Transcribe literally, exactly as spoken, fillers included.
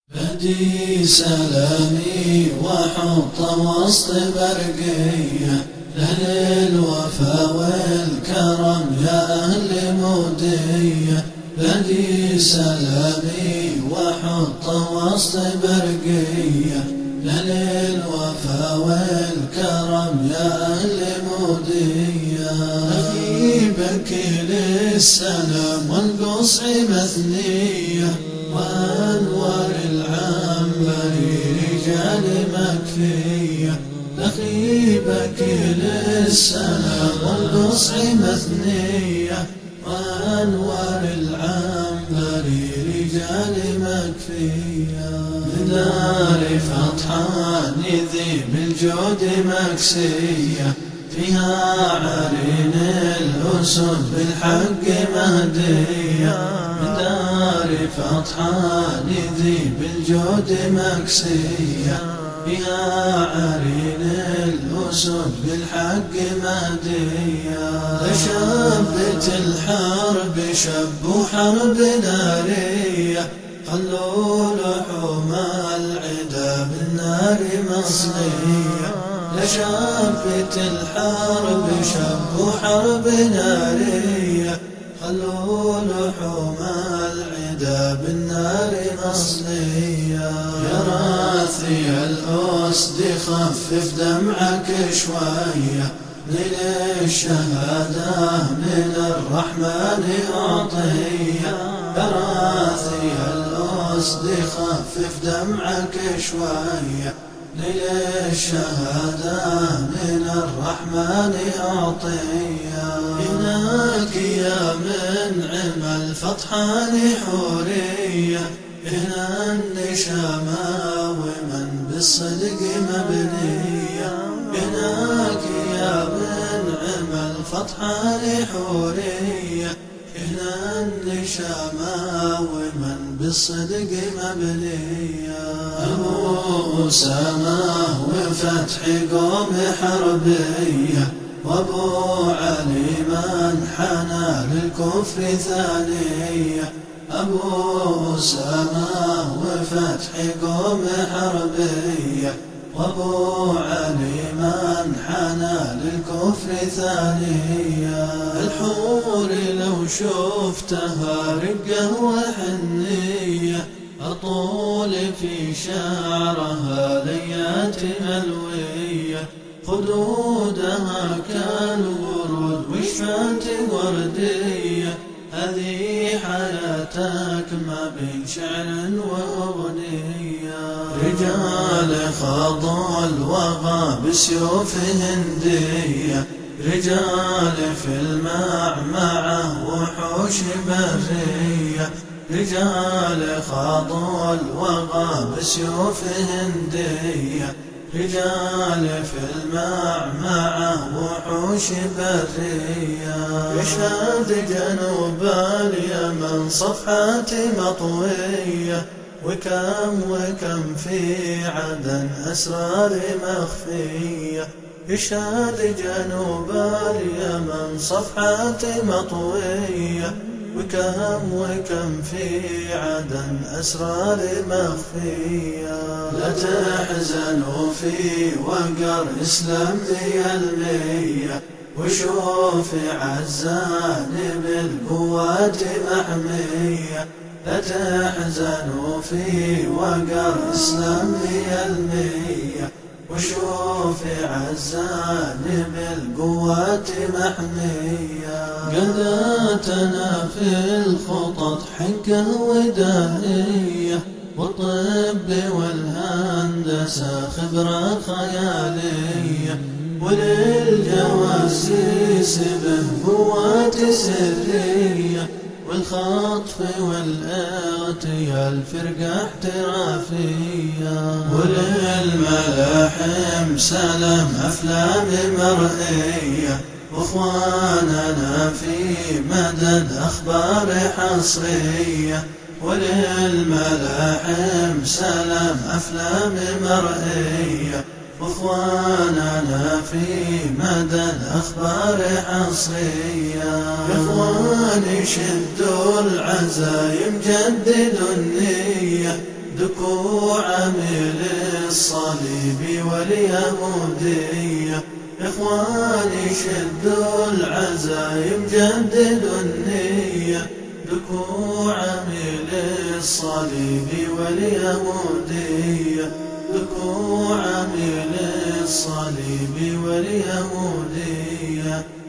بدي سلامي وحط وسط برقية لأهل الوفا والكرم يا أهل مودية. بدي سلامي وحط وسط برقية لأهل الوفا والكرم يا أهل مودية. أجيبك للسلام والقصع مثنية وأنوار العنبري رجال مكفية. لخيبك للسلام والقصع مثنية وأنوار العنبري رجال مكفية. بدار فطحان ذي بالجود مكسية فيها عرين الأسد بالحق مهدية. بدار فطحان ذي بالجود مكسية فيها عرين الأسد بالحق مهدية. لشبة الحرب شب حرب نارية خلوا لحوم العدا بالنار مصلية. لشبة الحرب شب حرب نارية خلوا لحوم العدا بالنار مصلية. يا راثي الأسد خفف دمعك شوية نيل الشهادة من الرحمن أعطية. يا راثي الأسد خفف دمعك شوية نيل الشهادة من الرحمن أعطية. هناك يا منعم الفطحان حورية هنا النشامة ومن بالصدق مبنية. هناك يا منعم الفطحان حورية هنا النشامة ومن بالصدق مبنية. أبو أسامة وفتح قوم حربية وأبو علي من حنى للكفر ثانية. أبو أسامة وفتح قوم حربية وأبو علي من حنى للكفر ثانية. الحور لو شفتها رقة وحنية أطول في شعرها ليات ملوية. خدودها كالورود وشفات وردية. هذه حياتك ما بين شعر وأغنية. رجال خاضوا الوغى بسيوف هندية رجال في المعمعة وحوش برية. رجال خاضوا الوغى بسيوف هندية رجال في المعمعة وحوش برية. يشهد جنوب اليمن صفحات مطوية وكم وكم في عدن أسرار مخفية. يشهد جنوب اليمن صفحات مطوية وكم وكم في عدن أسرار مخفية. لا تحزنوا في وقر إسلام المية وشوف عزان بالقوات محمية. لا تحزنوا في وقر إسلام المية وشوف عزان بالقوات محمية. قداتنا في الخطط حكة ودائية والطب والهندسة خبرة خيالية. وللجواسيس به قوات سرية والخطف والاغتيال فرقة احترافية. وللملاحم سلام أفلام مرئية واخواننا في مدد أخبار حصرية. وللملاحم سلام أفلام مرئية واخواننا في مدى الأخبار حصرية. يا اخواني شدوا العزايم جددوا النية دكوع عميل الصليب واليهودية. إخواني شدوا العزايم جددوا النية، دكوع عميل الصليب واليهودية، دكوع عميل الصليب واليهودية.